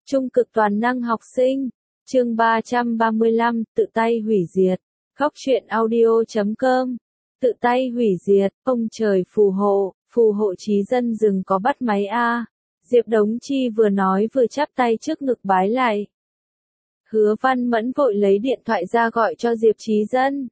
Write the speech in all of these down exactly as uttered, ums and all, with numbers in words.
Trung cực toàn năng học sinh. Chương ba trăm ba mươi lăm, tự tay hủy diệt. Góc truyện audio chấm com. Tự tay hủy diệt, ông trời phù hộ, phù hộ trí dân rừng có bắt máy a. Diệp Đống Chi vừa nói vừa chắp tay trước ngực bái lại. Hứa Văn Mẫn vội lấy điện thoại ra gọi cho Diệp Chí Dân.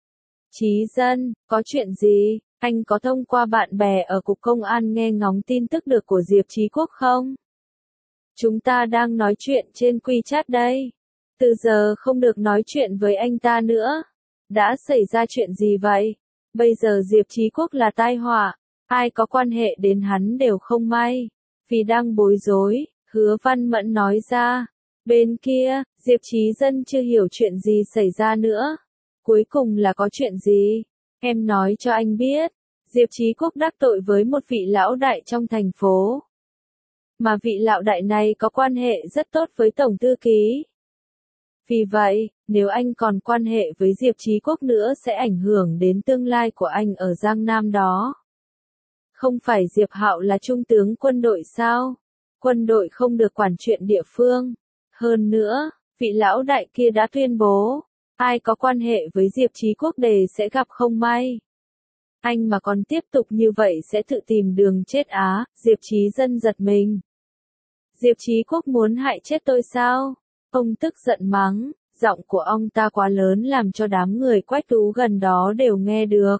Chí Dân, có chuyện gì? Anh có thông qua bạn bè ở cục công an nghe ngóng tin tức được của Diệp Chí Quốc không? Chúng ta đang nói chuyện trên WeChat đây. Từ giờ không được nói chuyện với anh ta nữa. Đã xảy ra chuyện gì vậy? Bây giờ Diệp Chí Quốc là tai họa. Ai có quan hệ đến hắn đều không may. Vì đang bối rối, Hứa Văn Mẫn nói ra. Bên kia, Diệp Chí Dân chưa hiểu chuyện gì xảy ra nữa. Cuối cùng là có chuyện gì? Em nói cho anh biết. Diệp Chí Quốc đắc tội với một vị lão đại trong thành phố. Mà vị lão đại này có quan hệ rất tốt với Tổng Thư ký. Vì vậy, nếu anh còn quan hệ với Diệp Chí Quốc nữa sẽ ảnh hưởng đến tương lai của anh ở Giang Nam đó. Không phải Diệp Hạo là trung tướng quân đội sao? Quân đội không được quản chuyện địa phương. Hơn nữa, vị lão đại kia đã tuyên bố, ai có quan hệ với Diệp Chí Quốc đều sẽ gặp không may. Anh mà còn tiếp tục như vậy sẽ tự tìm đường chết á, Diệp Chí Dân giật mình. Diệp Chí Quốc muốn hại chết tôi sao? Ông tức giận mắng, giọng của ông ta quá lớn làm cho đám người Quách Tú gần đó đều nghe được.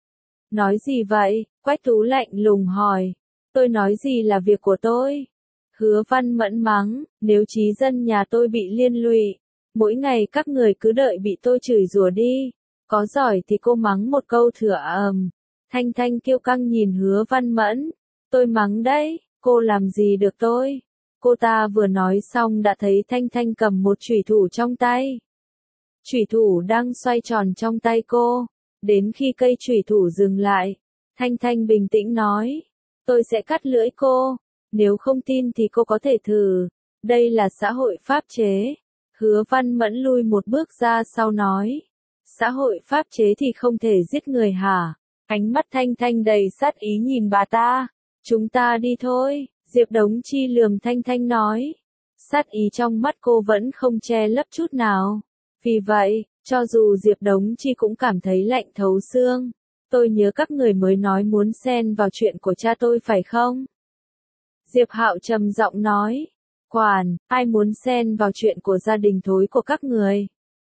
Nói gì vậy? Quách Tú lạnh lùng hỏi. Tôi nói gì là việc của tôi? Hứa Văn Mẫn mắng, nếu Chí Dân nhà tôi bị liên lụy, mỗi ngày các người cứ đợi bị tôi chửi rủa đi. Có giỏi thì cô mắng một câu thừa ầm. Thanh Thanh kiêu căng nhìn Hứa Văn Mẫn. Tôi mắng đấy, cô làm gì được tôi? Cô ta vừa nói xong đã thấy Thanh Thanh cầm một chủy thủ trong tay. Chủy thủ đang xoay tròn trong tay cô. Đến khi cây chủy thủ dừng lại, Thanh Thanh bình tĩnh nói. Tôi sẽ cắt lưỡi cô. Nếu không tin thì cô có thể thử. Đây là xã hội pháp chế. Hứa Văn Mẫn lui một bước ra sau nói. Xã hội pháp chế thì không thể giết người hả? Ánh mắt Thanh Thanh đầy sát ý nhìn bà ta. Chúng ta đi thôi. Diệp Đống Chi lườm Thanh Thanh nói. Sát ý trong mắt cô vẫn không che lấp chút nào. Vì vậy, cho dù Diệp Đống Chi cũng cảm thấy lạnh thấu xương. Tôi nhớ các người mới nói muốn xen vào chuyện của cha tôi phải không? Diệp Hạo trầm giọng nói. Quản, ai muốn xen vào chuyện của gia đình thối của các người?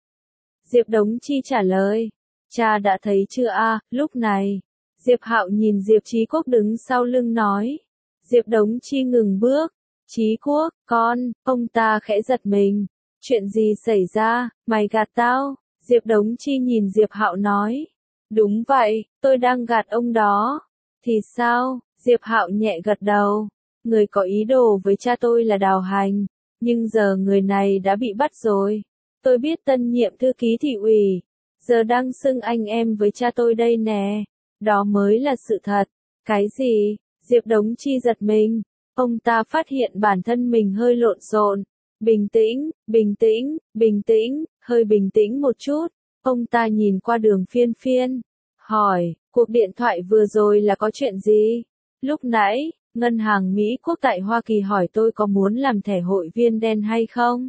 Diệp Đống Chi trả lời. Cha đã thấy chưa a? Lúc này, Diệp Hạo nhìn Diệp Chí Quốc đứng sau lưng nói. Diệp Đống Chi ngừng bước. Chí Quốc, con, ông ta khẽ giật mình. Chuyện gì xảy ra, mày gạt tao? Diệp Đống Chi nhìn Diệp Hạo nói. Đúng vậy, tôi đang gạt ông đó. Thì sao? Diệp Hạo nhẹ gật đầu. Người có ý đồ với cha tôi là Đào Hành. Nhưng giờ người này đã bị bắt rồi. Tôi biết tân nhiệm thư ký thị ủy. Giờ đang xưng anh em với cha tôi đây nè. Đó mới là sự thật. Cái gì? Diệp Đống Chi giật mình. Ông ta phát hiện bản thân mình hơi lộn xộn. Bình tĩnh, bình tĩnh, bình tĩnh, hơi bình tĩnh một chút. Ông ta nhìn qua Đường Phiên Phiên. Hỏi, cuộc điện thoại vừa rồi là có chuyện gì? Lúc nãy, Ngân hàng Mỹ Quốc tại Hoa Kỳ hỏi tôi có muốn làm thẻ hội viên đen hay không?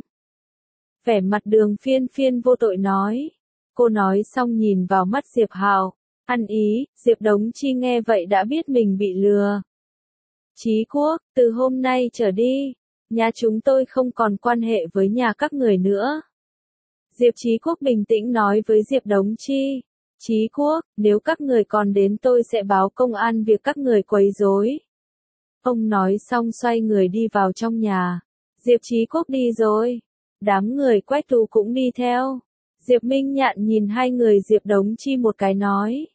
Vẻ mặt Đường Phiên Phiên vô tội nói. Cô nói xong nhìn vào mắt Diệp Hạo. Ăn ý, Diệp Đống Chi nghe vậy đã biết mình bị lừa. Chí Quốc, từ hôm nay trở đi, nhà chúng tôi không còn quan hệ với nhà các người nữa. Diệp Chí Quốc bình tĩnh nói với Diệp Đống Chi. Chí Quốc, nếu các người còn đến tôi sẽ báo công an việc các người quấy rối. Ông nói xong xoay người đi vào trong nhà. Diệp Chí Quốc đi rồi. Đám người Quách Tú cũng đi theo. Diệp Minh Nhạn nhìn hai người Diệp Đống Chi một cái nói.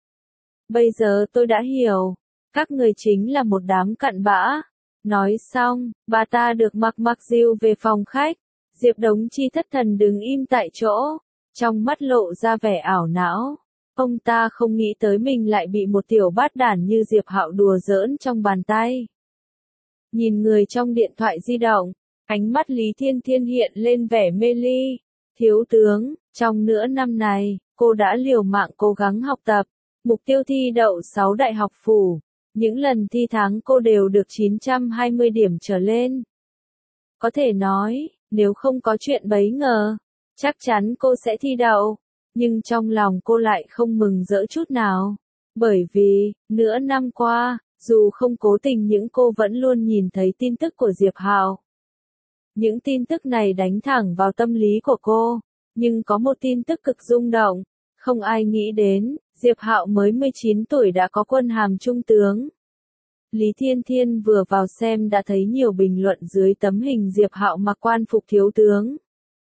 Bây giờ tôi đã hiểu. Các người chính là một đám cặn bã. Nói xong, bà ta được mặc mặc diêu về phòng khách. Diệp Đống Chi thất thần đứng im tại chỗ. Trong mắt lộ ra vẻ ảo não. Ông ta không nghĩ tới mình lại bị một tiểu bát đản như Diệp Hạo đùa giỡn trong bàn tay. Nhìn người trong điện thoại di động, ánh mắt Lý Thiên Thiên hiện lên vẻ mê ly. Thiếu tướng, trong nửa năm này, cô đã liều mạng cố gắng học tập. Mục tiêu thi đậu sáu đại học phủ. Những lần thi tháng cô đều được chín trăm hai mươi điểm trở lên. Có thể nói, nếu không có chuyện bấy ngờ, chắc chắn cô sẽ thi đậu. Nhưng trong lòng cô lại không mừng rỡ chút nào. Bởi vì, nửa năm qua, dù không cố tình nhưng cô vẫn luôn nhìn thấy tin tức của Diệp Hạo. Những tin tức này đánh thẳng vào tâm lý của cô. Nhưng có một tin tức cực rung động. Không ai nghĩ đến, Diệp Hạo mới mười chín tuổi đã có quân hàm trung tướng. Lý Thiên Thiên vừa vào xem đã thấy nhiều bình luận dưới tấm hình Diệp Hạo mặc quan phục thiếu tướng.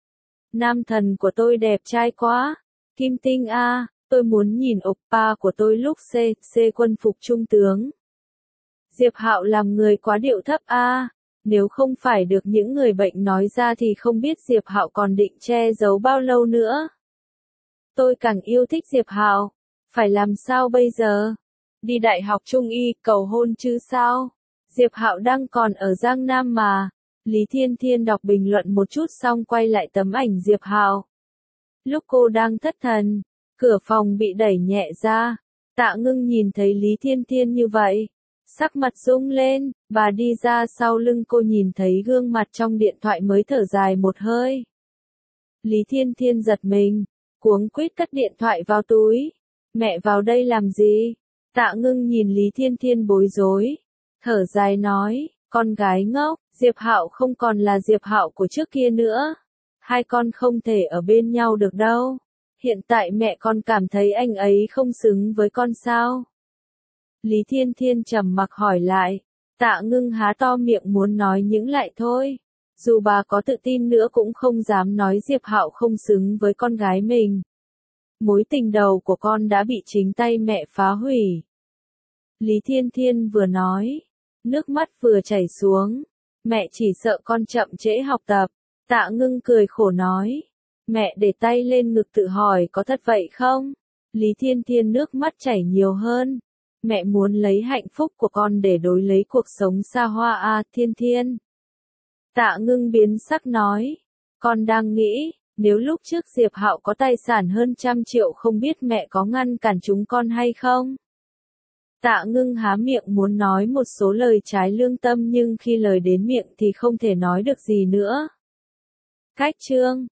Nam thần của tôi đẹp trai quá. Kim Tinh a, tôi muốn nhìn oppa của tôi lúc C, C quân phục trung tướng. Diệp Hạo làm người quá điệu thấp a, nếu không phải được những người bệnh nói ra thì không biết Diệp Hạo còn định che giấu bao lâu nữa. Tôi càng yêu thích Diệp Hạo, phải làm sao bây giờ? Đi đại học Trung y cầu hôn chứ sao? Diệp Hạo đang còn ở Giang Nam mà. Lý Thiên Thiên đọc bình luận một chút xong quay lại tấm ảnh Diệp Hạo. Lúc cô đang thất thần, cửa phòng bị đẩy nhẹ ra. Tạ Ngưng nhìn thấy Lý Thiên Thiên như vậy, sắc mặt rung lên, bà đi ra sau lưng cô nhìn thấy gương mặt trong điện thoại mới thở dài một hơi. Lý Thiên Thiên giật mình, cuống quýt cất điện thoại vào túi. Mẹ vào đây làm gì? Tạ Ngưng nhìn Lý Thiên Thiên bối rối, thở dài nói, con gái ngốc, Diệp Hạo không còn là Diệp Hạo của trước kia nữa. Hai con không thể ở bên nhau được đâu. Hiện tại mẹ con cảm thấy anh ấy không xứng với con sao? Lý Thiên Thiên trầm mặc hỏi lại. Tạ Ngưng há to miệng muốn nói những lại thôi. Dù bà có tự tin nữa cũng không dám nói Diệp Hạo không xứng với con gái mình. Mối tình đầu của con đã bị chính tay mẹ phá hủy. Lý Thiên Thiên vừa nói, nước mắt vừa chảy xuống. Mẹ chỉ sợ con chậm trễ học tập. Tạ Ngưng cười khổ nói. Mẹ để tay lên ngực tự hỏi có thật vậy không? Lý Thiên Thiên nước mắt chảy nhiều hơn. Mẹ muốn lấy hạnh phúc của con để đối lấy cuộc sống xa hoa à Thiên Thiên. Tạ Ngưng biến sắc nói. Con đang nghĩ, nếu lúc trước Diệp Hạo có tài sản hơn trăm triệu không biết mẹ có ngăn cản chúng con hay không? Tạ Ngưng há miệng muốn nói một số lời trái lương tâm nhưng khi lời đến miệng thì không thể nói được gì nữa. Cách chương